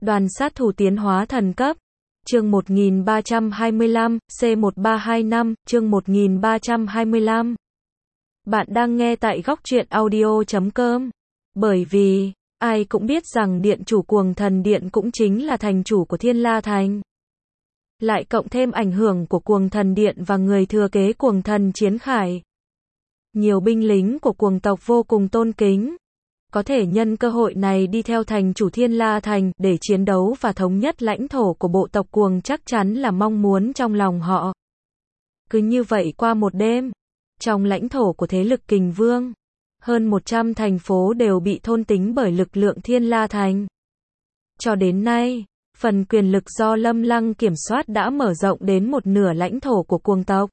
Đoàn sát thủ tiến hóa thần cấp. Chương 1325, C1325, chương 1325. Bạn đang nghe tại góc truyện audio.com. Bởi vì, ai cũng biết rằng điện chủ Cuồng Thần Điện cũng chính là thành chủ của Thiên La Thành. Lại cộng thêm ảnh hưởng của Cuồng Thần Điện và người thừa kế Cuồng Thần Chiến Khải. Nhiều binh lính của cuồng tộc vô cùng tôn kính. Có thể nhân cơ hội này đi theo thành chủ Thiên La Thành để chiến đấu và thống nhất lãnh thổ của bộ tộc Cuồng chắc chắn là mong muốn trong lòng họ. Cứ như vậy qua một đêm, trong lãnh thổ của thế lực Kình Vương, hơn 100 thành phố đều bị thôn tính bởi lực lượng Thiên La Thành. Cho đến nay, phần quyền lực do Lâm Lăng kiểm soát đã mở rộng đến một nửa lãnh thổ của cuồng tộc.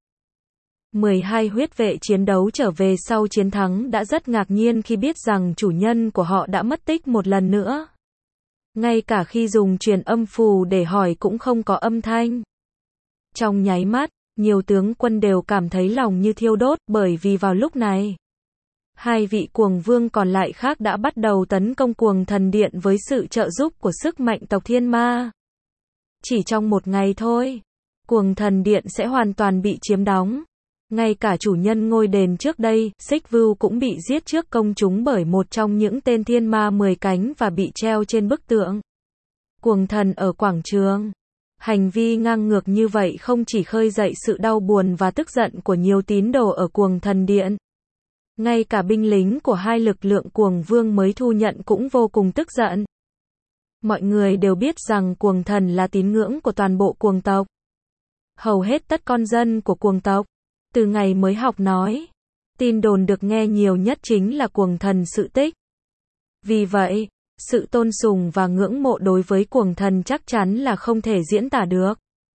12 huyết vệ chiến đấu trở về sau chiến thắng đã rất ngạc nhiên khi biết rằng chủ nhân của họ đã mất tích một lần nữa. Ngay cả khi dùng truyền âm phù để hỏi cũng không có âm thanh. Trong nháy mắt, nhiều tướng quân đều cảm thấy lòng như thiêu đốt bởi vì vào lúc này, hai vị cuồng vương còn lại khác đã bắt đầu tấn công Cuồng Thần Điện với sự trợ giúp của sức mạnh tộc Thiên Ma. Chỉ trong một ngày thôi, Cuồng Thần Điện sẽ hoàn toàn bị chiếm đóng. Ngay cả chủ nhân ngôi đền trước đây, Xích Vưu cũng bị giết trước công chúng bởi một trong những tên thiên ma 10 cánh và bị treo trên bức tượng. Cuồng thần ở quảng trường. Hành vi ngang ngược như vậy không chỉ khơi dậy sự đau buồn và tức giận của nhiều tín đồ ở Cuồng Thần Điện. Ngay cả binh lính của hai lực lượng cuồng vương mới thu nhận cũng vô cùng tức giận. Mọi người đều biết rằng cuồng thần là tín ngưỡng của toàn bộ cuồng tộc. Hầu hết tất con dân của cuồng tộc, từ ngày mới học nói, tin đồn được nghe nhiều nhất chính là cuồng thần sự tích. Vì vậy, sự tôn sùng và ngưỡng mộ đối với cuồng thần chắc chắn là không thể diễn tả được.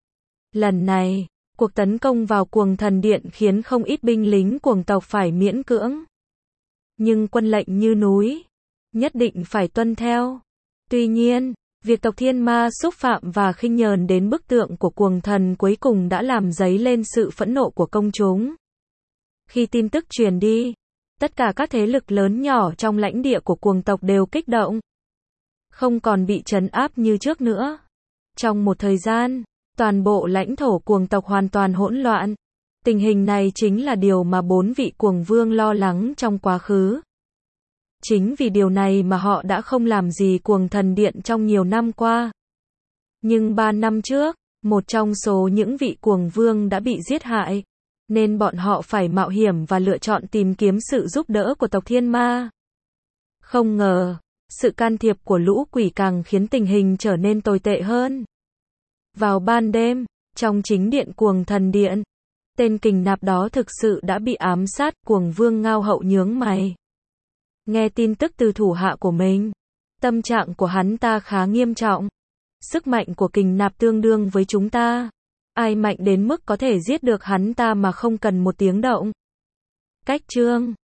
Lần này, cuộc tấn công vào Cuồng Thần Điện khiến không ít binh lính cuồng tộc phải miễn cưỡng. Nhưng quân lệnh như núi, nhất định phải tuân theo. Tuy nhiên, việc tộc Thiên Ma xúc phạm và khinh nhờn đến bức tượng của cuồng thần cuối cùng đã làm dấy lên sự phẫn nộ của công chúng. Khi tin tức truyền đi, tất cả các thế lực lớn nhỏ trong lãnh địa của cuồng tộc đều kích động. Không còn bị trấn áp như trước nữa. Trong một thời gian, toàn bộ lãnh thổ cuồng tộc hoàn toàn hỗn loạn. Tình hình này chính là điều mà 4 vị cuồng vương lo lắng trong quá khứ. Chính vì điều này mà họ đã không làm gì Cuồng Thần Điện trong nhiều năm qua. Nhưng 3 năm trước, một trong số những vị cuồng vương đã bị giết hại, nên bọn họ phải mạo hiểm và lựa chọn tìm kiếm sự giúp đỡ của tộc Thiên Ma. Không ngờ, sự can thiệp của lũ quỷ càng khiến tình hình trở nên tồi tệ hơn. Vào ban đêm, trong chính điện Cuồng Thần Điện, tên kình nạp đó thực sự đã bị ám sát. Cuồng vương Ngao Hậu nhướng mày. Nghe tin tức từ thủ hạ của mình, tâm trạng của hắn ta khá nghiêm trọng. Sức mạnh của kình nạp tương đương với chúng ta. Ai mạnh đến mức có thể giết được hắn ta mà không cần một tiếng động. Cách chương